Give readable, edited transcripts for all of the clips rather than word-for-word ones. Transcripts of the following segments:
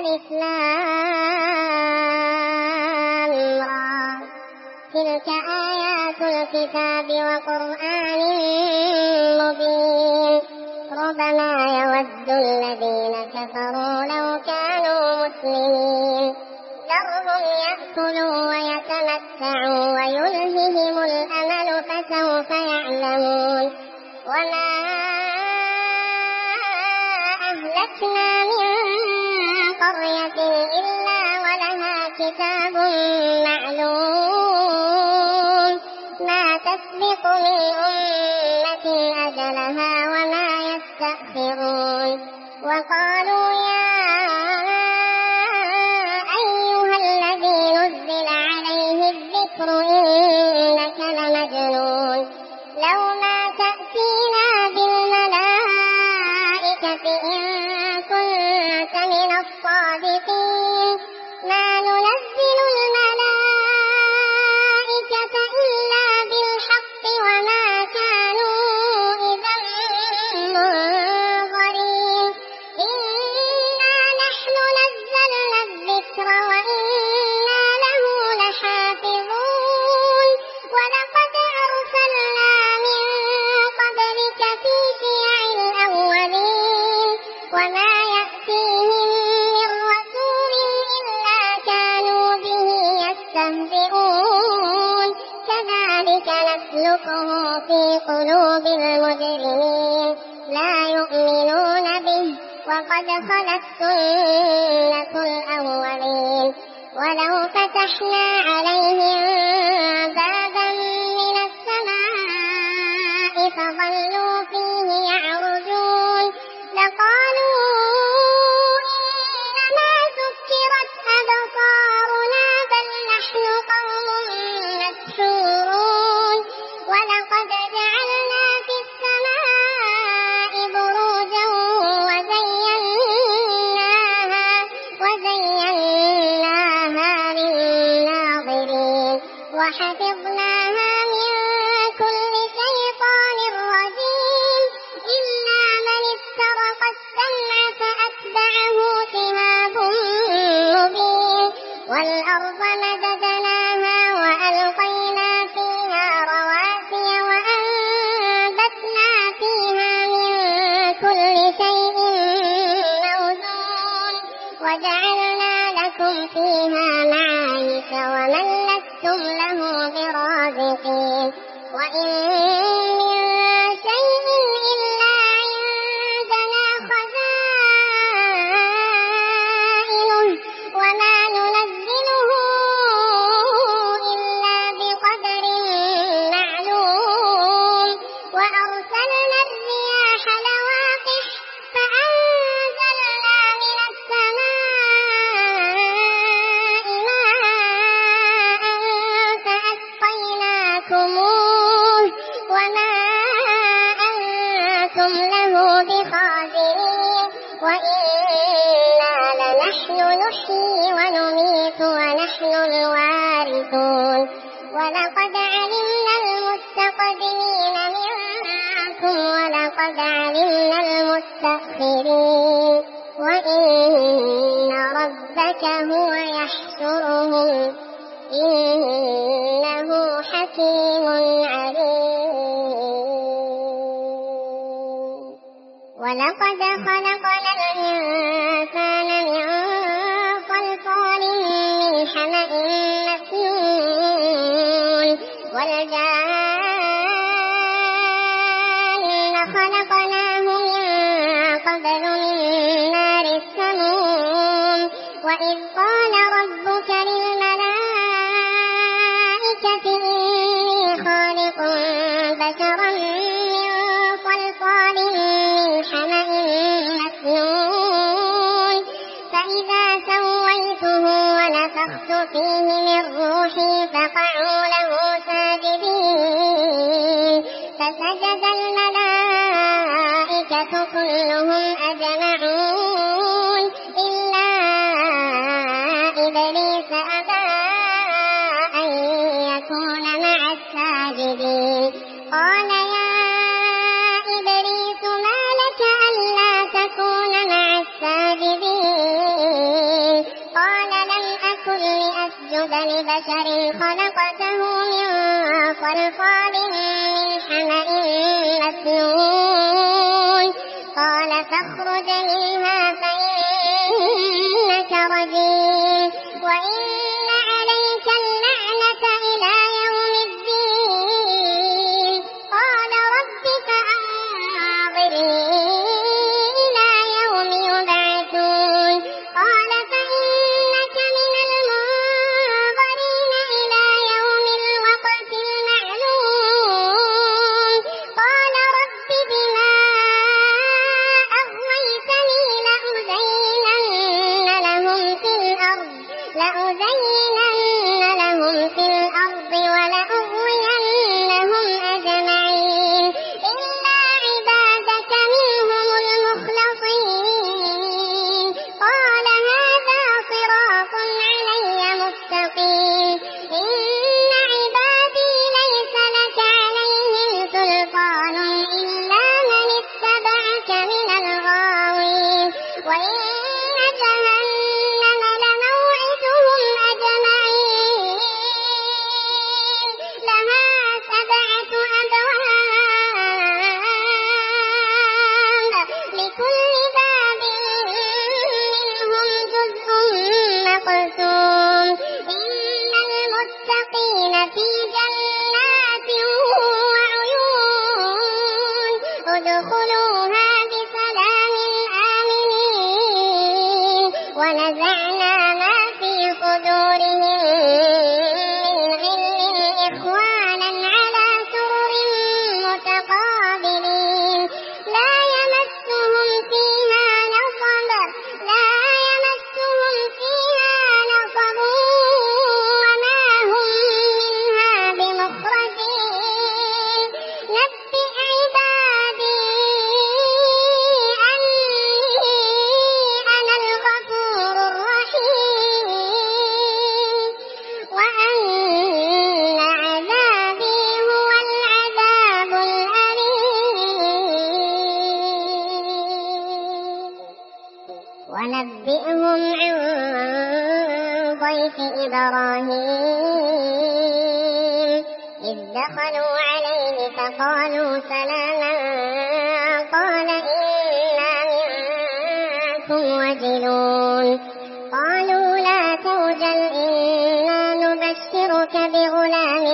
ألف لام را تلك آيات الكتاب وقرآن مبين ربما يود الذين كفروا لو كانوا مسلمين ذرهم يأكلوا ويتمتعوا ويلههم الأمل فسوف يعلمون وما أهلكنا من قرية إلا ولها كتاب معلوم ما تسبق من أمة أجلها وما يستأخرون وقالوا يا أيها الذي نزل عليه الذكر إنك لمجنون لو ما تأتينا بالملائكة إن كنت من الصادقين ما ننزل الملائكة إلا بالحق وما كانوا إذا منظرين إنا نحن نزلنا الذكر وإنا له لحافظون ولقد أرسلنا من قبلك في شيع الأولين وما يأتيهم من رسول إلا كانوا به يستهزئون كذلك نسلكه في قلوب المجرمين لا يؤمنون به وقد خلت سنة الأولين ولو فتحنا عليهم بابا من السماء فظلوا فيه يعرجون لقالوا إنما سكرت أبصارنا بل نحن قوم مسحورون ولقد جعلنا في السماء بروجا وزيناها للناظرين وحفظناها من كل شيطان رجيم إلا من استرق السمع فأتبعه شهاب مبين والأرض مددناها وألقينا فيها رواسي وأنبتنا فيها من كل شيء موزون وجعلنا لكم فيها معايش ومن لستم له برازقين وإن من شيء إلا عندنا خزائنه وما ننزله إلا بقدر معلوم وأرسلنا الرياح لواقح فأنزلنا من السماء ماء فأسقيناكموه وما أنتم له بخازنين وإنا لنحن نحيي ونميت ونحن الوارثون ولقد علمنا المستقدمين منكم ولقد علمنا المستأخرين وإن ربك هو يحشرهم إنه حكيم عليم ولقد خلقنا الإنسان من صلصال من حمأ مسنون والجان خلقناه من قبل من نار السموم وإذ قال ربك للملائكة إني خالق بشرا من صلصال من حمأ مسنون فإذا سويته ونفخت فيه من روحي فقعوا له ساجدين فسجد الملائكة كلهم أجمعون إلا إبليس أبى أن يكون مع الساجدين قال يا إبليس ما لك ألا تكون مع الساجدين تسجد لبشر خلقته من صلصال من حمأ مسنون قال فاخرج منها فإنك رجيم وإن عليك اللعنة إلى يوم الدين قال رب فأنظرني إلى يوم يبعثون قال فإنك من المنظرين إلى يوم الوقت المعلوم قال رب بما أغويتني لأزينن لهم في الأرض ولأغوينهم أجمعين إلا عبادك منهم المخلصين قال هذا صراط علي مستقيم إن عبادي ليس لك عليهم سلطان إلا من اتبعك من الغاوين وإن جهنم لموعدهم أجمعين لها 7 أبواب لكل باب منهم جزء مقسوم إن المتقين في جنات وعيون ادخلوها بسلام آمنين ونزعنا ما في صدورهم من غل إخوانا على سرر متقابلين لا يمسهم فيها نصب وما هم منها بمخرجين نبئ عبادي أني أنا الغفور الرحيم وأن عذابي هو العذاب الأليم ونبئهم عن ضيف إبراهيم إذ دخلوا عليه فقالوا سلاما قال إنا منكم وجلون قالوا لا توجل إنا نبشرك بغلام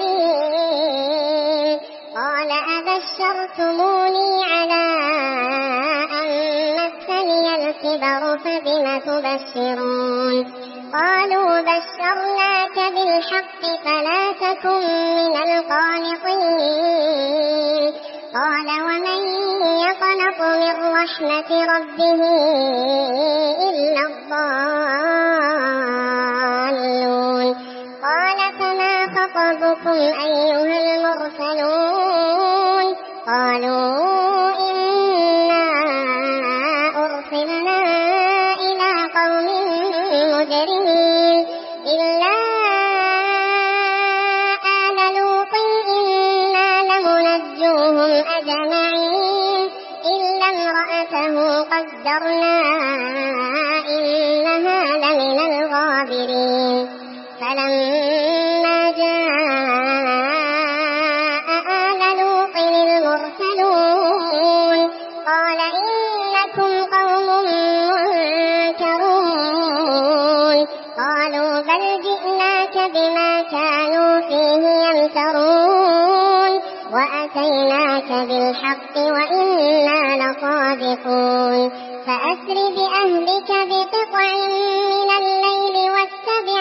عليم قال أبشرتموني على أن مسني الكبر فبم تبشرون قالوا بشرناك بالحق فلا تكن من القانطين قال ومن يقنط من رحمة ربه إلا الضالون قال فما خطبكم أيها المرسلون قالوا إنا أرسلنا إلى قوم مجرمين إلا آل لوط إنا لمنجوهم أجمعين إلا امرأته قدرنا إنها لمن الغابرين فلما جاء آل لوط المرسلون قال إنكم قوم منكرون قالوا بل جئناك بما كانوا فيه يمترون وأتيناك بالحق وإنا لصادقون فأسر بأهلك بقطع من الليل واتبع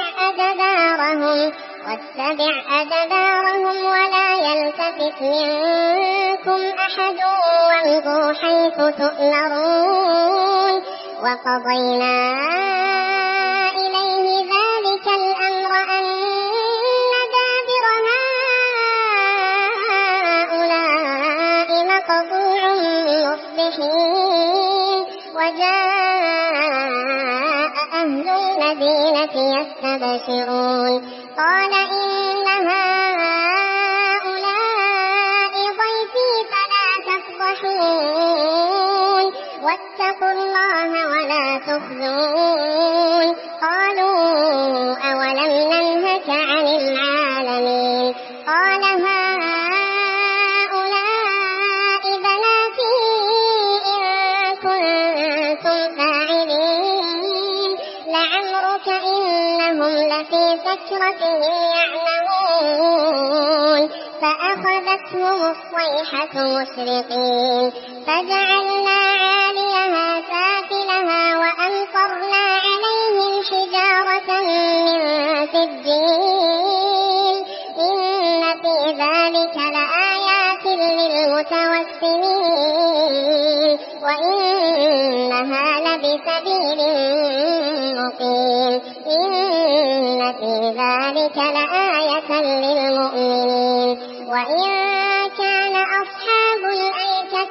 أدبارهم ولا يلتفت منكم أحد وامضوا حيث تؤمرون وقضينا إليه ذلك الأمر أن دابر هؤلاء مقطوع مصبحين وجاء أهل المدينة يستبشرون قال إن هؤلاء ضيفي فلا تفضحون واتقوا الله ولا تخزون قالوا أولم إنهم لفي سكرتهم يعمهون فأخذتهم الصيحة مشرقين فجعلنا عاليها سافلها وأمطرنا عليهم حجارة من سجيل إن في ذلك لآيات للمتوسمين وإنها لبسبيل مقيم إن في ذلك لآية للمؤمنين وإن كان أصحاب الأيكة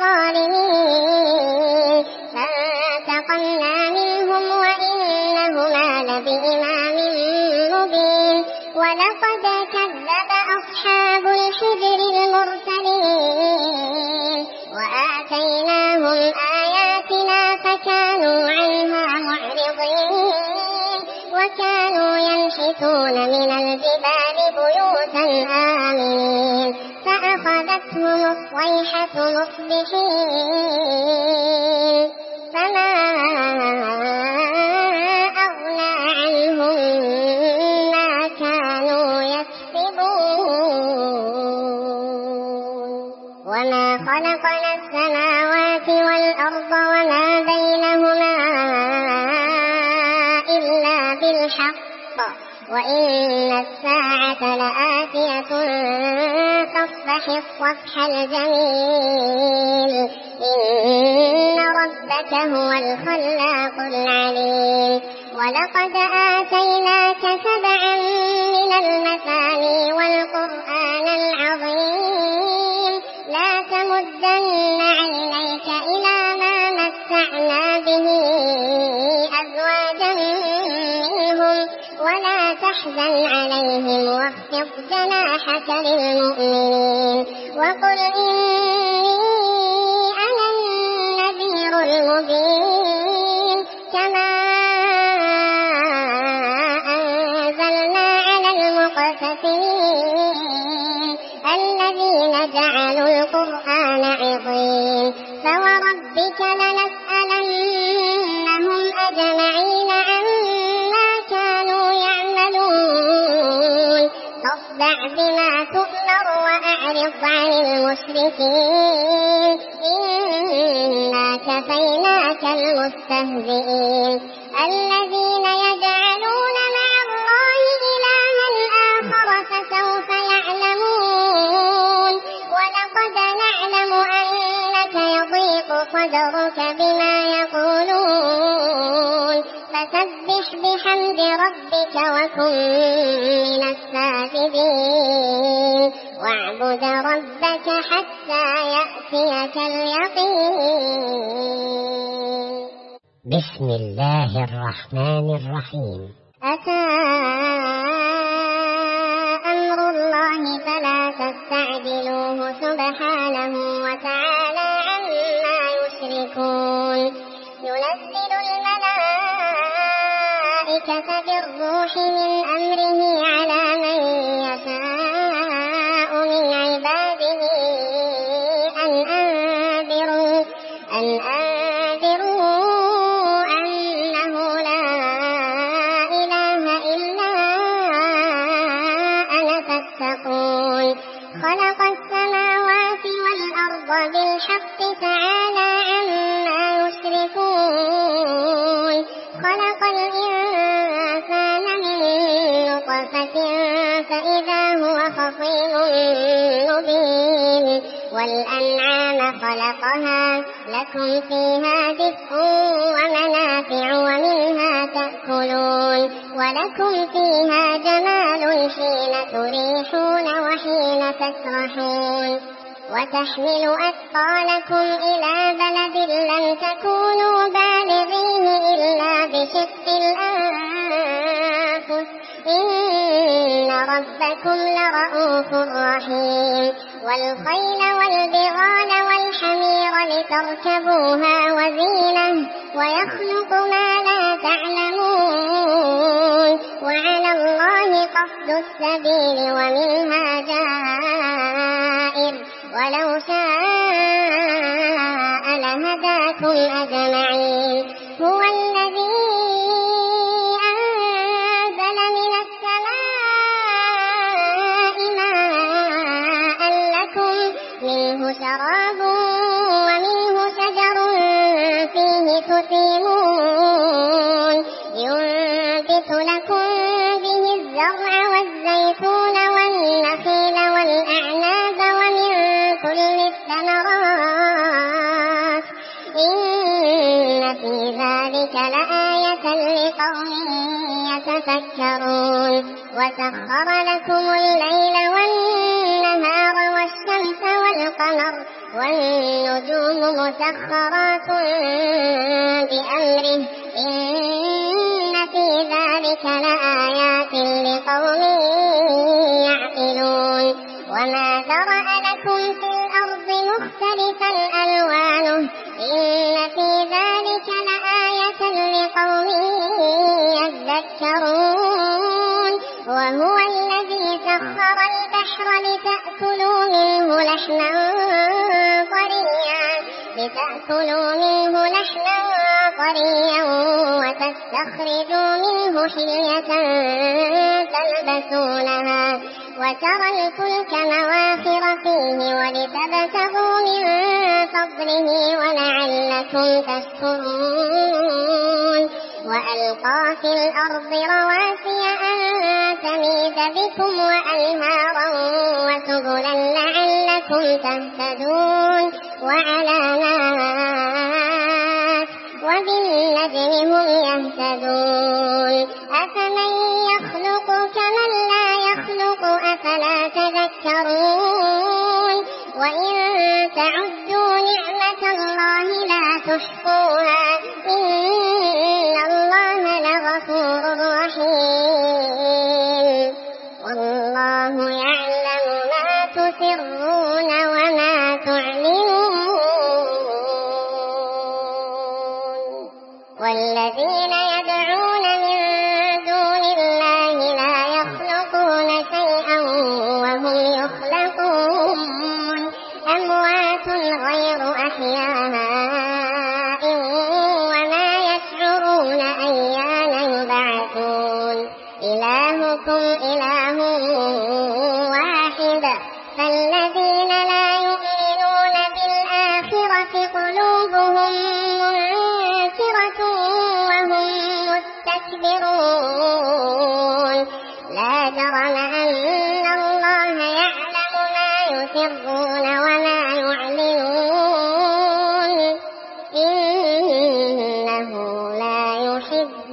لظالمين فانتقمنا منهم وإنهما لبإمام مبين ولقد كذب أصحاب الحجر المرسلين وآتيناهم آياتنا فكانوا عنها معرضين وكانوا ينحتون من الجبال بيوتا آمنين فأخذتهم الصيحة مصبحين فما أغنى عنهم ما كانوا يكسبون وما خلقنا السماوات والأرض وما بينهما إلا بالحق وإن الساعة لآتية فاصفح الصفح الجميل إن ربك هو الخلاق العليم ولقد آتيناك 7 من المثاني والقرآن العظيم لا تمدن عينيك إلى ما متعنا به أزواجا منهم ولا تحزن عليهم واخفض جناحك للمؤمنين وقل إني أنا النذير المبين كما أنزلنا على المقتسمين الذين جعلوا القرآن عظيم فوربك لنسألنهم أجمعين عما كانوا يعملون فاصدع بما تؤمر وأعرض عن المشركين إنا كفيناك المستهزئين الذين يجعلون مع الله إلها آخر فسوف يعلمون ولقد نعلم أنك يضيق صدرك بما يقولون فسبح بحمد ربك وكن من الساجدين واعبد ربك حتى يأتيك اليقين بسم الله الرحمن الرحيم أتى أمر الله فلا تستعجلوه سبحانه وتعالى عما يشركون ينزل الملائكة بالروح من أمره على من يشاء من عباده أن أنذروا أنه لا إله إلا أنا فاتقون خلق السماوات والأرض بالحق تعالى عما يشركون خلق الإنسان من نطفة فإذا هو خصيم مبين والأنعام خلقها لكم فيها دفء ومنافع ومنها تأكلون ولكم فيها جمال حين تريحون وحين تسرحون وتحمل أثقالكم إلى بلد لم تكونوا بالغيه إلا بشق الأنفس إن ربكم لرؤوف رحيم والخيل والبغال والحمير لتركبوها وزينة ويخلق ما لا تعلمون وعلى الله قصد السبيل ومنها جائر ولو شاء لهداكم أجمعين هو الذي أنزل أحللت لكم به الزرع والزيتون والنخيل والأعناب ومن كل الثمرات إن في ذلك لآية لقوم يتفكرون وسخر لكم الليل والنهار والشمس والقمر والنجوم مسخرات بأمره إن في ذلك لآيات لقوم يعقلون وما ذرأ لكم في الأرض مختلفا ألوانه إن في ذلك لآية لقوم يذكرون وهو الذي سخر البحر لتأكلوا منه لحما طريا وتستخرجوا منه حلية تلبسونها وترى الفلك مواخر فيه ولتبتغوا من فضله ولعلكم تشكرون وألقى في الأرض رواسي أن تميد بكم وأنهارا وسبلا لعلكم تهتدون وعلامات وبالنجم هم يهتدون أفمن يخلق كمن لا يخلق أفلا تذكرون وإن تعدوا نعمة الله لا تحصوها إن الله لغفور رحيم والله يعلم ما تسرون وما تعلنون والذين يدعون من دون الله لا يخلقون شيئا وهم يخلقون أموات غير أحياء وما يشعرون أيان يبعثون إلهكم إله واحد فالذين لا يؤمنون بالآخرة قلوبهم منكرة وهم مستكبرون لا جرم أن الله يعلم ما يسرون وما يعلنون إنه لا يحب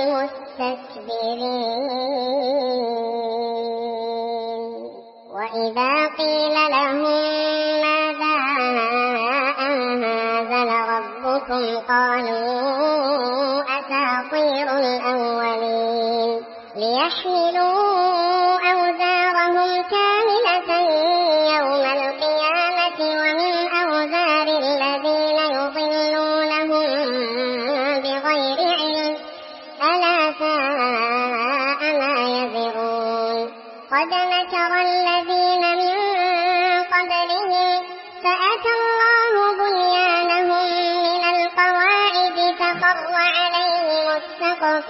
المستكبرين وإذا قيل لهم ماذا أنزل ربكم قالوا أساطير الأولين ليحملوا أوزارهم كاملة يوم القيامة ومن أوزار الذين يضلونهم بغير علم ألا ساء ما يزرون قد مكر الذين من قبلهم فأتى الله بنيانهم من القواعد فخر عليهم السقف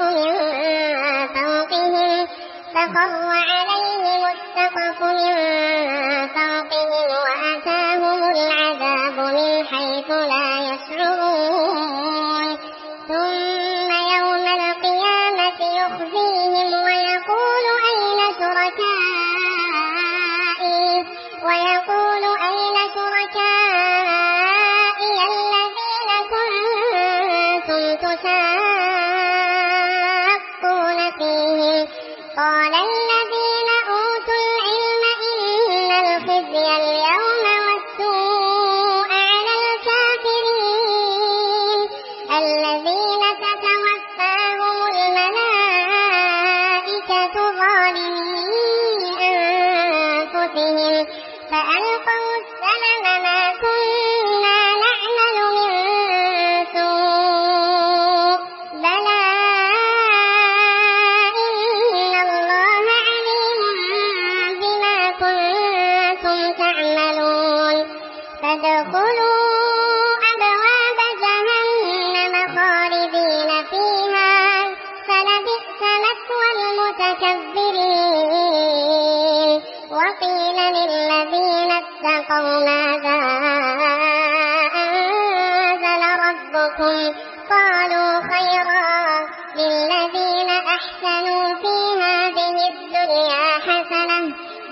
من فوقهم وأتاهم العذاب من حيث لا يشعرون ثم يوم القيامة يخزيهم ويقول أين شركائي الذين كنتم تشاقون فيهم قال الذين أوتوا العلم إن الخزي اليوم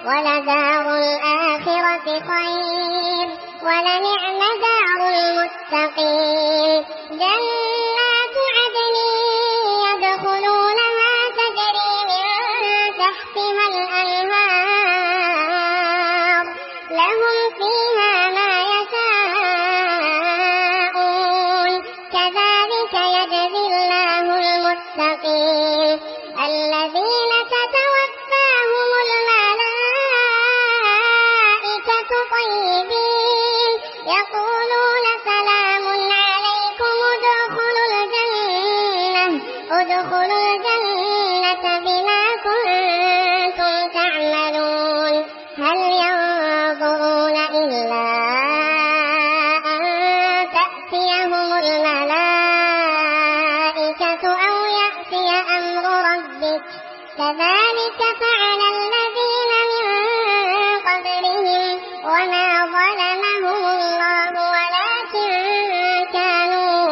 ولدار الآخرة خير ولنعم دار المتقين جنات عدن يدخلونها تجري من تحتها الأنهار لهم فيها ما يشاءون كذلك يجزي الله المتقين الذين تتوفاهم الملائكة طيبين يقولون سلام عليكم ادخلوا الجنة بما كنتم تعملون هل ينظرون إلا أن تأتيهم الملائكة أو يأتي أمر ربك كذلك فعل الذين من قبلهم وما ظلمهم الله ولكن كانوا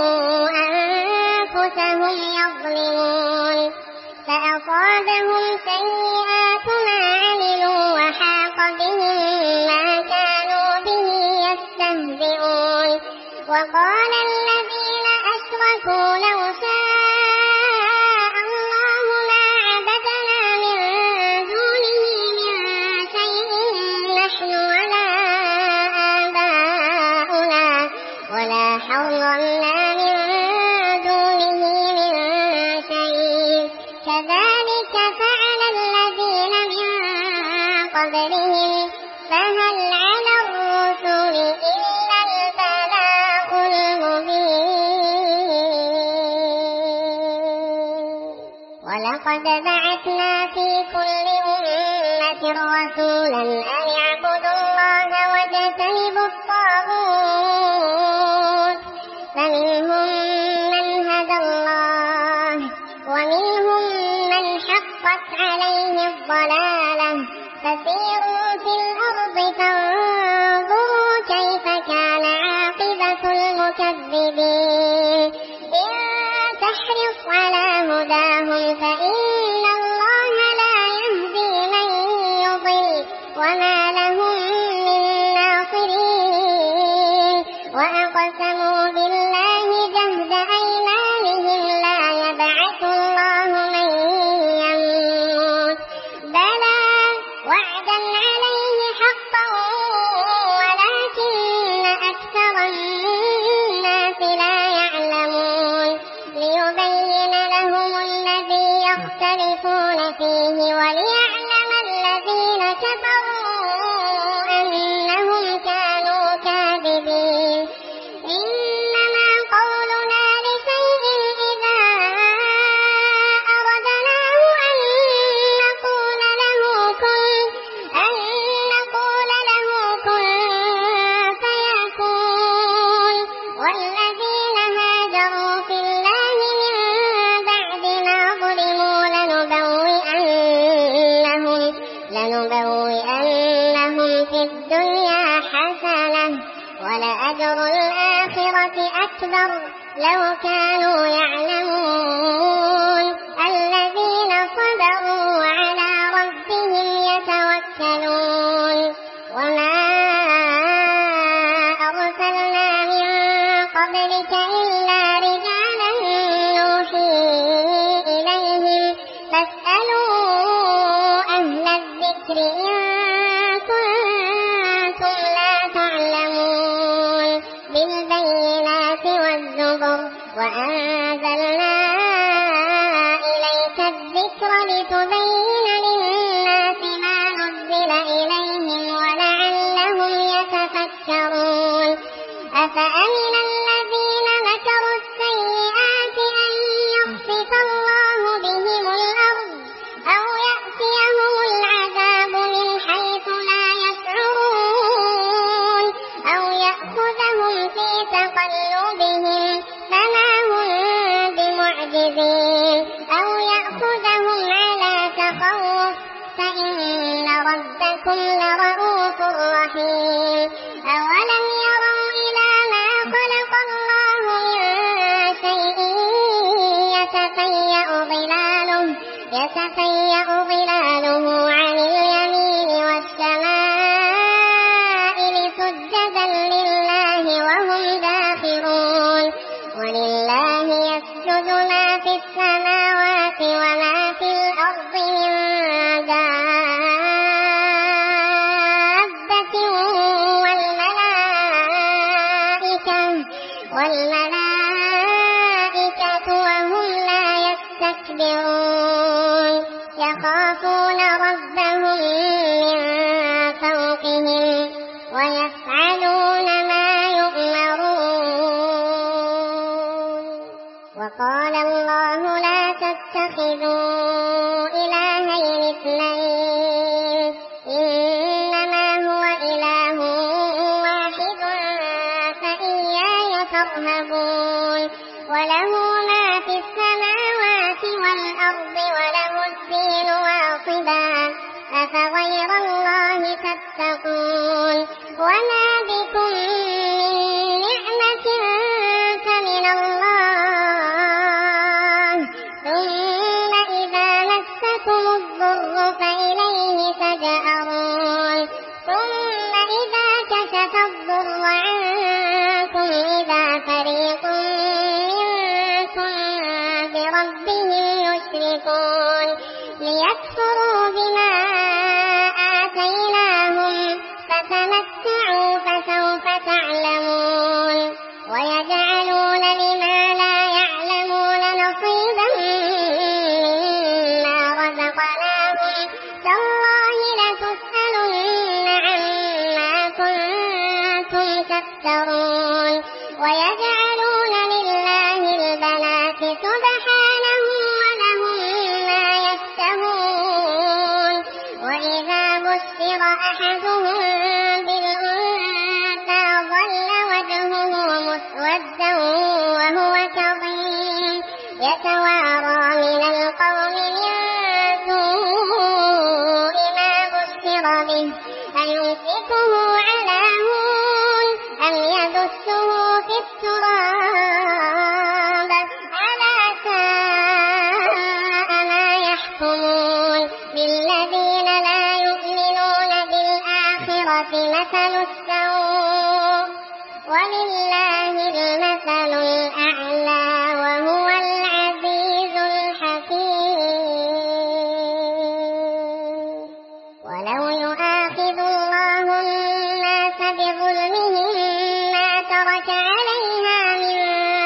أنفسهم يظلمون فأصابهم سيئات ما عملوا وحاق بهم ما كانوا به يستهزئون وقال الذين أشركوا لو شاء الله ما عبدنا من دونه من شيء نحن ولا آباؤنا ولا حرمنا من دونه من شيء كذلك فعل الذين من قبلهم فهل على الرسل إلا البلاغ المبين ولقد بعثنا في كل أمة رسولا أن اعبدوا الله واجتنبوا الطاغوت فمنهم من هدى الله ومنهم من حقت عليه الضلالة فسيروا في الأرض فانظروا كيف كان عاقبة المكذبين إن تحرص على هداهم فإن الله لا يهدي من يضل وما لهم من ناصرين وأقسموا بالله جهد أيمانهم لا يبعث الله من يموت بلى وعدا عليه حقا ولكن أكثر الناس لا يعلمون ليبين لهم الذي يختلفون فيه وليعلم الذين كفروا أنهم كانوا كاذبين إنما قولنا لشيء إذا أردناه أن نقول له كن فيكون والذين هاجروا في الله من بعد ما ظلموا لنبوئنهم في الدنيا حسنة ولأجر الآخرة أكبر لو كانوا يعلمون الذين صبروا وعلى ربهم يتوكلون وما أرسلنا من قبلك إلا رجالا نوحي إليهم فاسألوا أهل الذكر إن كنتم لا تعلمون بالبينات والزبر وأنزلنا إليك الذكر لتبين للناس ما نزل إليهم ولعلهم يتفكرون أفأمن الذين مكروا السيئات أن يخسف الله بهم الأرض أو يأتيهم العذاب من حيث لا يشعرون أو يأخذهم في تقلبهم فما هم بمعجزين أو يأخذهم على تخوف فإن ربكم لرؤوف رحيم أولم يروا إلى ما خلق الله من شيء يتفيأ ظلاله عن اليمين وما في الأرض من دابة والملائكة وهم لا يستكبرون يخافون ربهم من فوقهم ويفعلون ما يؤمرون. وقال الله لا تتخذوا إلهين اثنين إنما هو إله واحد فإياي فارهبون. وله ما في السماوات والأرض وله الدين واصبا أفغير الله تتقون. وما بكم من نعمة فمن الله ثم إذا مسكم الضر فإليه تجأرون ثم إذا كشف الضر عنكم إذا فريق منكم بربهم يشركون ليكفروا بما آتيناهم فتمتعوا فسوف تعلمون. ويجعلون لما لا يعلمون نصيبا مما رزقناهم تالله لتسألن عما كنتم تفترون. ويجعلون لله البنات سبحانه ولهم ما يشتهون. وإذا بشر أحدهم بالأنثى ظل وجهه مسودا وهو كظيم يتوارى من القوم من سوء ما بشر به أيمسكه على هون أم يدسه في التراب ألا ساء ما يحكمون. للذين لا يؤمنون بالآخرة مثل السوء ولله المثل الأعلى وهو العزيز الحكيم. ولو يؤاخذ الله الناس بظلمهم ما ترك عليها من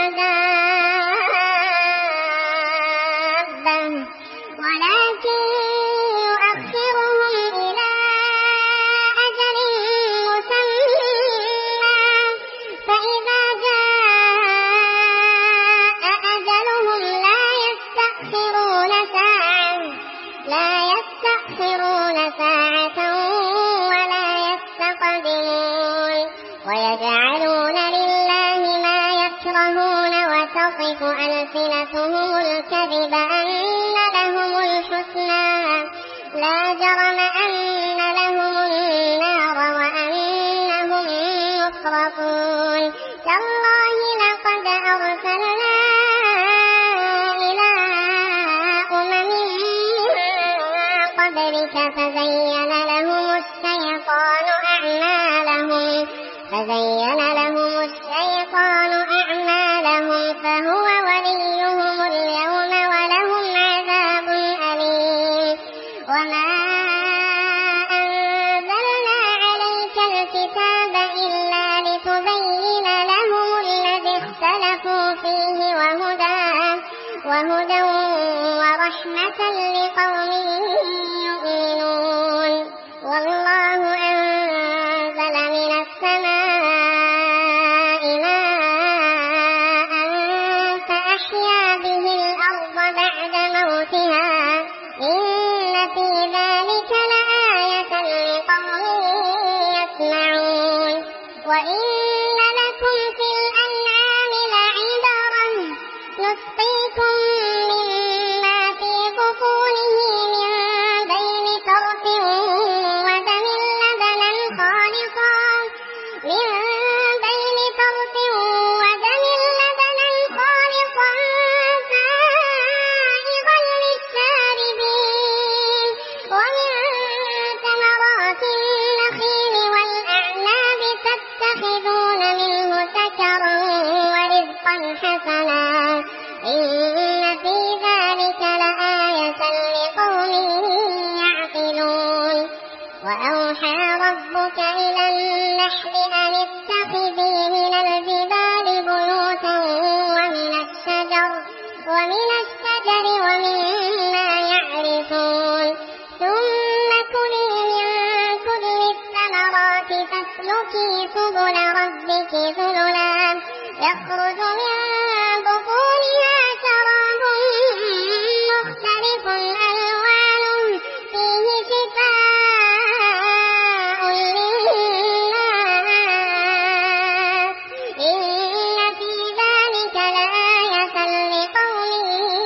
دابة ولكن يؤخرهم إلى أجل مسمى فإذا جاء أجلهم لا يستأخرون ساعة ولا يستقدمون. ويجعلون لله ما يكرهون وتصف ألسنتهم الكذب أن لهم الحسنى لا جرم أن لهم النار وأنهم مفرطون. تالله لقد أرسلنا إلى أمم قبلك فزين لهم الشيطان أعمالهم فهو وليهم اليوم ولهم عذاب أليم. وما أنزلنا عليك الكتاب إلا لتبين لهم الذي اختلفوا فيه وهدى ورحمة لقوم يؤمنون. والله أنزل من السماء ماء فأحيا به الأرض بعد موتها إن في ذلك لآية لقوم يسمعون. وإن لكم في الأنعام لعبرة نسقيكم مما في بطونه من بين فرث ودم لبنا خالصا سائغا للشاربين ربك إلى النحل أن اتخذي من الجبال بيوتا ومن الشجر ومما يعرشون ثم كلي من كل الثمرات فاسلكي سبل ربك ذللا يخرج من بطونها شراب مختلف ألوانه فيه شفاء للناس إن في ذلك لآية لقوم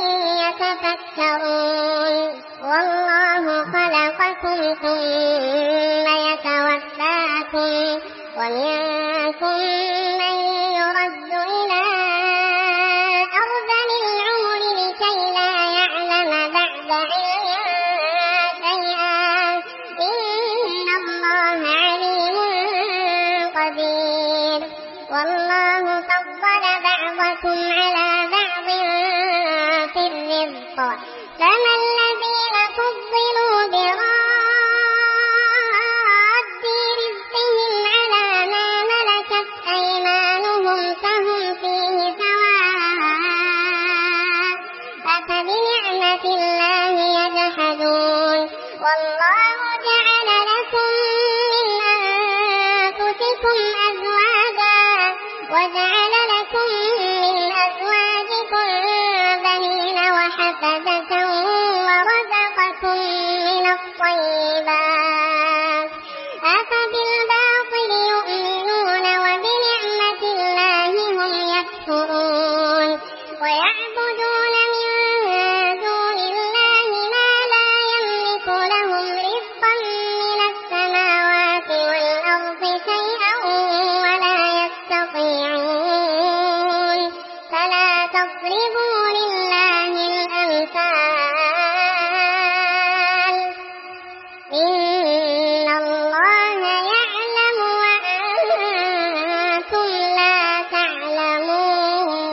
يتفكرون والله خلقكم ثم يتوفاكم ومنكم من يرد إلى أرذل العمر لكي لا يعلم بعد علم شيئا إن الله عليم قدير والله فضل بعضكم على بعض في الرزق فما الذين فضلوا براد رزقهم على ما ملكت أيمانهم فهم فيه سواء أفبنعمة الله يجحدون والله جعل لكم من أنفسكم أزواجا وجعل لكم من أزواجكم بنين وحفدة ورزقكم من الطيبات أفبالباطل يؤمنون وبنعمة الله هم يكفرون ويعبدون من دون الله ما لا يملك لهم رزقا من السماوات والأرض شيئا ولا يستطيعون فلا تضربوا لله الأمثال إن الله يعلم وأنتم لا تعلمون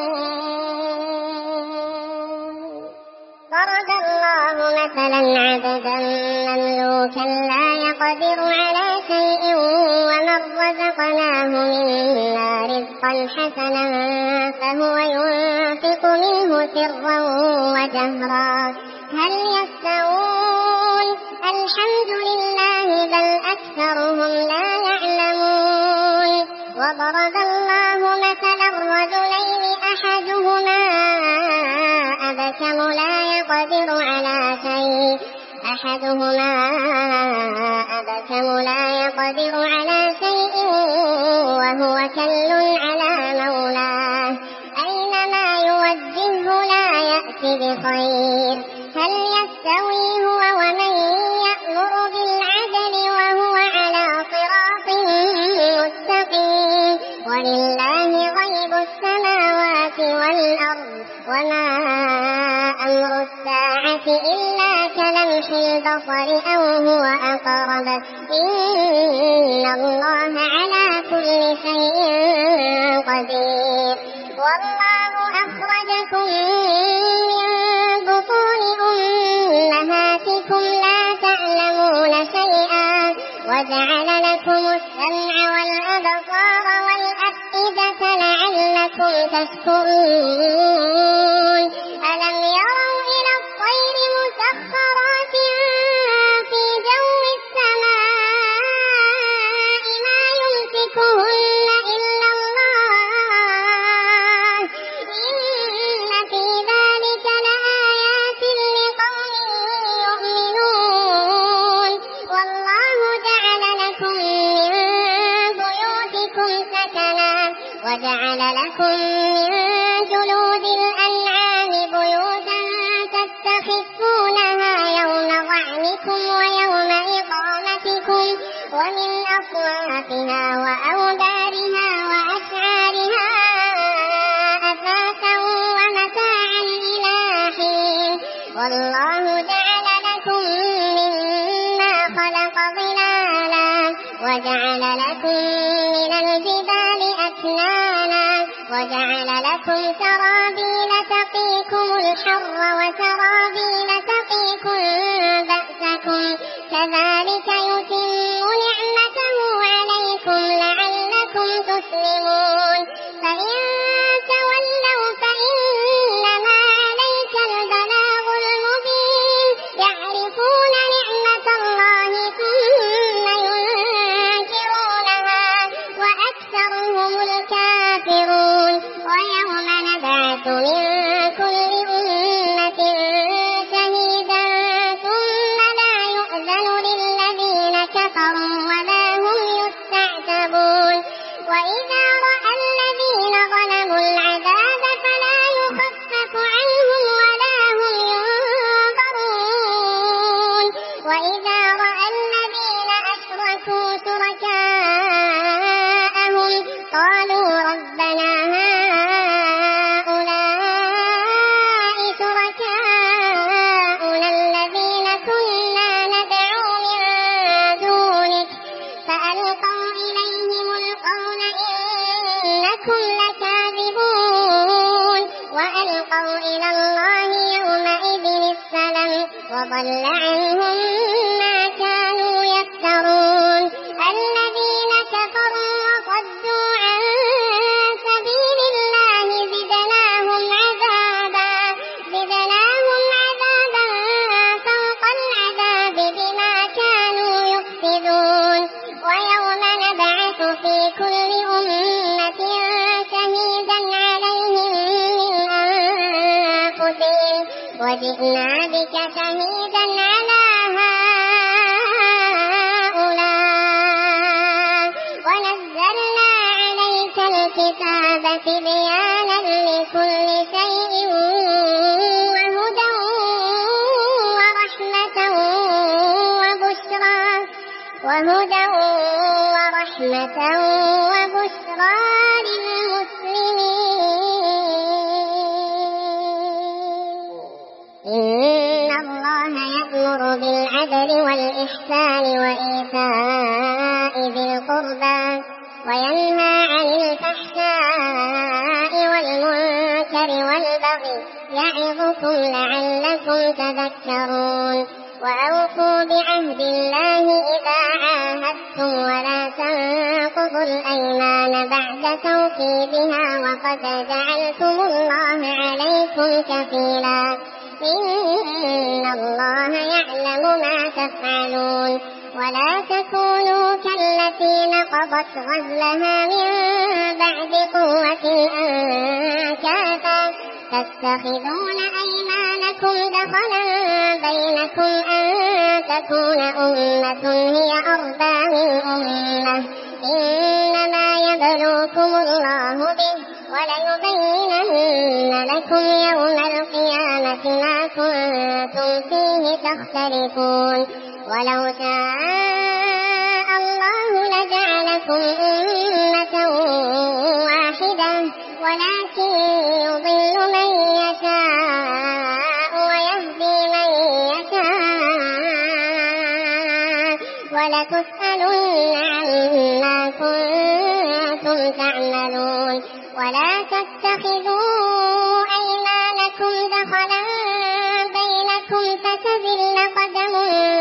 ضرب الله مثلا عبدا مملوكا لا يقدر على شيء ومن رزقناه منا رزقا حسنا فهو ينفق منه سرا وجهرا هل يستوون الحمد لله بل أكثرهم لا يعلمون وضرب الله مثلا رجلين أحدهما أبكم لا يقدر على شيء وهو كل على مولاه أينما يوجهه لا يأتي بخير هل يستوي هو ومن يأمر بالعدل وهو على صراط مستقيم ولله غيب السماوات والأرض وما أمر الساعة إلا كلمح البصر أو هو أقرب إن الله على كل شيء قدير والله أخرجكم من بطون أمهاتكم لا تعلمون شيئا وجعل لكم السمع والأبصار والأفئدة لعلكم تشكرون ألم يروا إلى الطير مسخرات في جو السماء ما يمسكهن إلا الله إن في ذلك لآيات لقوم يؤمنون والله جعل لكم من بيوتكم سكنا وجعل لكم من جلود الأنعام بيوتا تستخفونها يوم ظعنكم ويوم إقامتكم ومن أصوافها وأوبارها وأشعارها أثاثا ومتاعا إلى حين والله جعل لكم مما خلق ظلالا وجعل لكم من الجبال أكنانا وجعل لكم سرابيل تقيكم الحر وسرابيل تقيكم بأسكم كذلك يتم نعمته وإذا رأى الذين أشركوا شركاءهم قالوا ربنا هؤلاء شركاؤنا الذين كنا ندعو من دونك فألقوا إليهم القول إنكم لكاذبون وألقوا إلى الله يومئذ السلام وضل عنهم ما كانوا يفترون الذين كفروا وصدوا عن سبيل الله زدناهم عذابا فوق العذاب بما كانوا يفسدون ويوم نبعث في كل أمة شهيدا عليهم من أنفسهم وجئنا بك شهيدا على هؤلاء ونزلنا عليك الكتاب تبيانا لكل شيء وهدى ورحمة وبشرى للمسلمين إن الله يأمر بالعدل والإحسان وإيتاء ذي القربى وينهى عن الفحشاء والمنكر والبغي يعظكم لعلكم تذكرون وأوفوا بعهد الله إذا عاهدتم ولا تنقضوا الأيمان بعد توكيدها وقد جعلتم الله عليكم كفيلا إن الله يعلم ما تفعلون ولا تكونوا كالتي نقضت غزلها من بعد قوة أنكاثا تتخذون أيمانكم دخلا بينكم أن تكون أمة هي أربى من أمة إنما يبلوكم الله به وليبينن لكم يوم القيامة ما كنتم فيه تختلفون ولو شاء الله لجعلكم أمة واحدة ولكن يضل من يشاء ويهدي من يشاء ولتسألن عما كنتم تعملون ولا تتخذوا أيمانكم دخلا بينكم فتزل قدم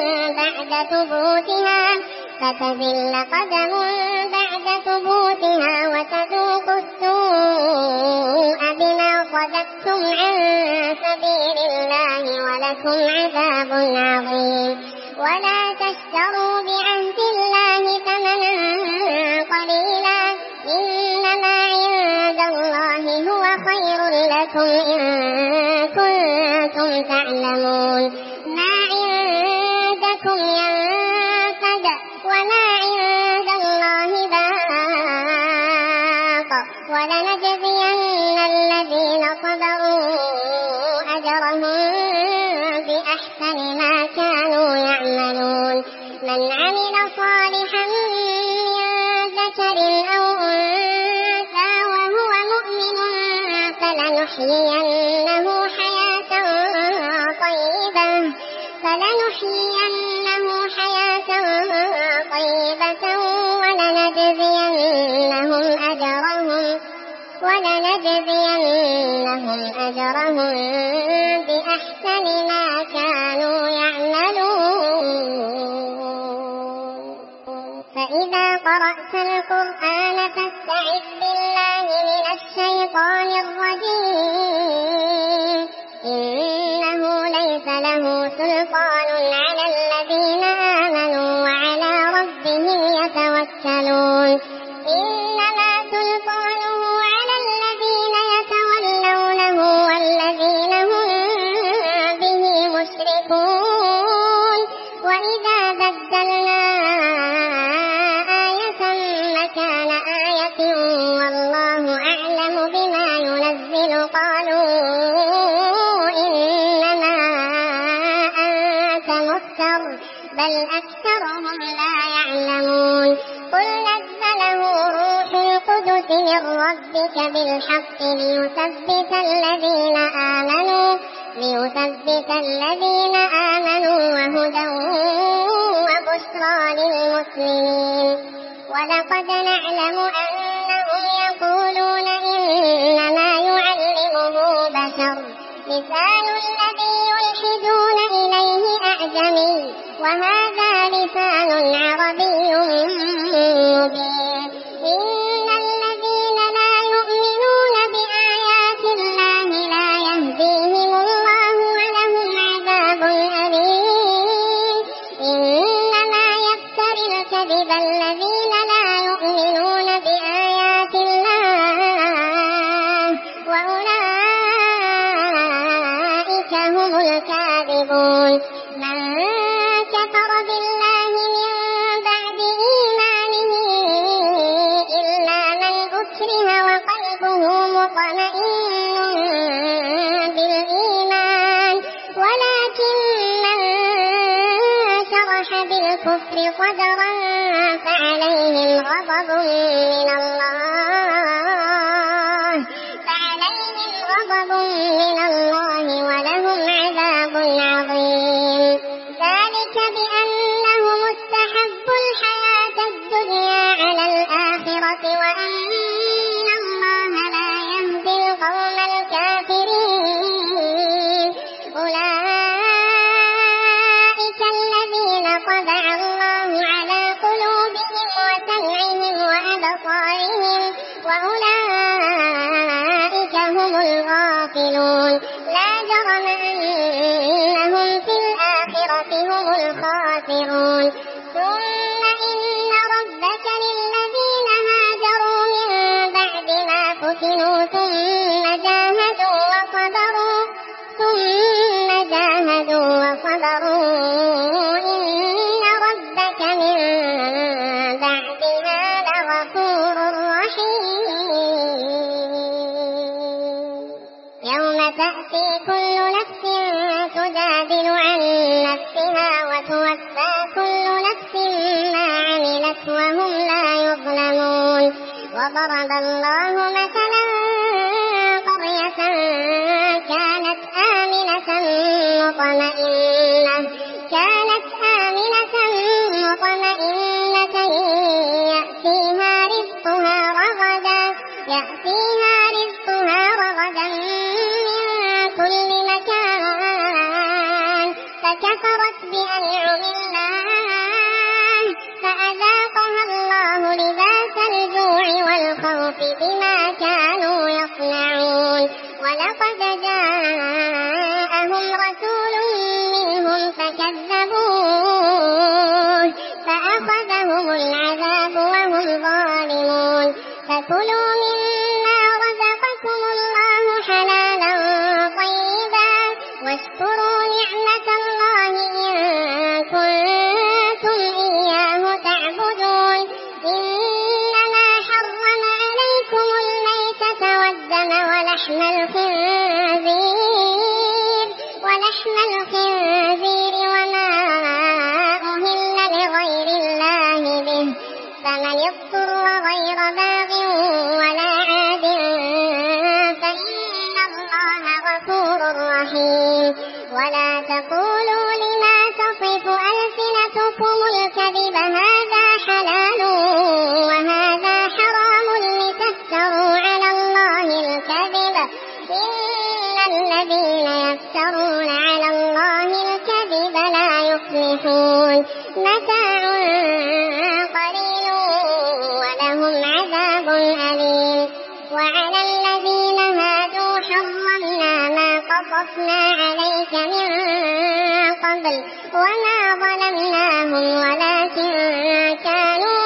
بعد ثبوتها وتذوقوا السوء بما صددتم عن سبيل الله ولكم عذاب عظيم ولا تشتروا بعهد الله ثمنا قليلا إنما عند الله هو خير لكم إن كنتم تعلمون ما عندكم ينفد وما عند الله باق ولنجزين الذين صبروا أجرهم بأحسن ما كانوا يعملون من عمل صالحا من ذكر أو أنثى وهو مؤمن فلنحيينه حياة طيبة ولنجزينهم أجرهم بأحسن ما كانوا يعملون فإذا قرأت القرآن فاستعذ بالله من الشيطان الرجيم إنه ليس له سلطان على الذين آمنوا وعلى ربهم يتوكلون إنما سلطانه على الذين يتولونه والذين هم به مشركون وإذا بدلنا آية مكان آية والله أعلم بما ينزل قالوا إنما بل أكثرهم لا يعلمون قل نزله روح القدس من ربك بالحق ليثبت الذين آمنوا وهدى وبشرى للمسلمين ولقد نعلم أنهم يقولون إنما يعلمه بشر مثال الذي يلحدون إليه أعجمي وهذا لسان عربي مبين إن الذين لا يؤمنون بآيات الله لا يهديهم الله ولهم عذاب أليم إنما يفتري الكذب الذين لا يؤمنون بآيات الله وأولئك هم الكاذبون من كفر بالله من بعد إيمانه إلا من أكره وقلبه مطمئن بالإيمان ولكن من شرح بالكفر صدرا فعليهم غضب من الله ولهم عذاب عظيم ذلك بأنهم استحبوا الحياة الدنيا على الآخرة وأن الله لا يهدي القوم الكافرين أولئك الذين طبع الله على قلوبهم وسمعهم وأبصارهم وأولئك هم الغافلون لا جرم أنهم في الآخرة هم الخاسرون ثم إن ربك للذين هاجروا من بعد ما فتنوا ثم جاهدوا وصبروا إن ربك من بعدها لغفور رحيم يوم تأتي كل نفس تجادل عن نفسها وتوفى كل نفس ما عملت وهم لا يظلمون وضرب الله مثلا قرية كانت آمنة مطمئنة يأتيها رزقها رغدا من كل مكان فكفرت بأنعم الله فأذاقها الله لباس الجوع والخوف بما كانوا يصنعون ولقد جاءهم رسول منهم فكذبوه فأخذهم العذاب وهم ظالمون فكلوا مما رزقكم الله حلالا طيبا واشكروا نعمة الله إن كنتم إياه تعبدون إنما حرم عليكم الميتة والدم ولحم الخنزير وما أهل لغير الله به فمن اضطر غير باغ ولا عاد فإن الله غفور رحيم ولا تقولوا لما تصف ألسنتكم الكذب هذا حلال وهذا حرام لتفتروا على الله الكذب إن الذين يفترون على الله الكذب لا يفلحون متاع قليل ولهم عذاب أليم وعلى الذين هادوا حرمنا ما قصصنا عليك من قبل وما ظلمناهم ولكن كانوا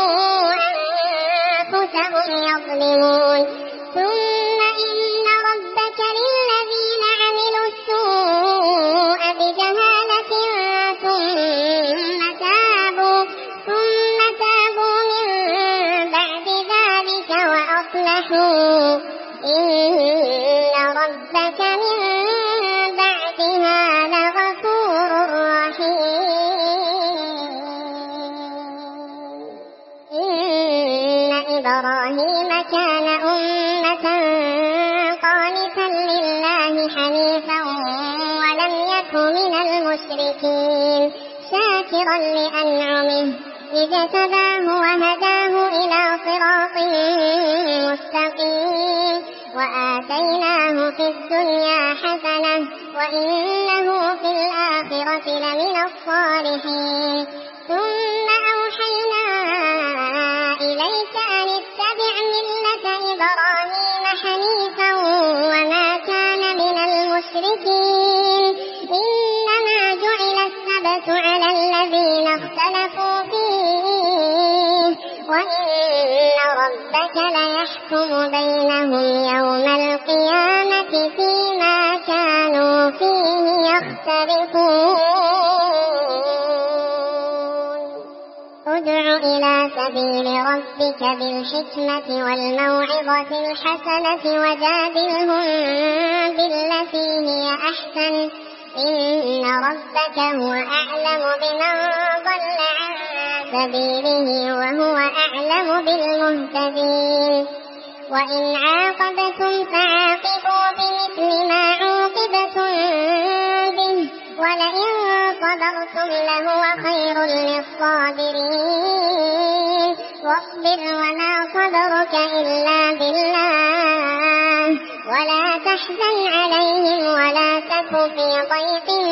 أنفسهم يظلمون ثم إن ربك للذين عملوا السوء بجهالة ثم تابوا من بعد ذلك وأصلحوا إن ربك من بعدها لغفور رحيم المشركين شاكرا لأنعمه اجتباه وهداه إلى صراط مستقيم وآتيناه في الدنيا حسنة وإنه في الآخرة لمن الصالحين ثم أوحينا إليك أن اتبع ملة إبراهيم حنيفا وما كان من المشركين إنما جعل السبت على الذين اختلفوا فيه وإن ربك ليحكم بينهم يوم القيامة فيما كانوا فيه يختلفون ادع إلى سبيل ربك بالحكمة والموعظة الحسنة وجادلهم بالتي هي أحسن إن ربك هو أعلم بمن ضل عن سبيله وهو أعلم بالمهتدين وإن عاقبتم فعاقبوا بمثل ما عوقبتم به ولئن صبرتم لهو خير للصابرين واصبر وما صبرك إلا بالله ولا تحزن عليهم ولا تك في ضيق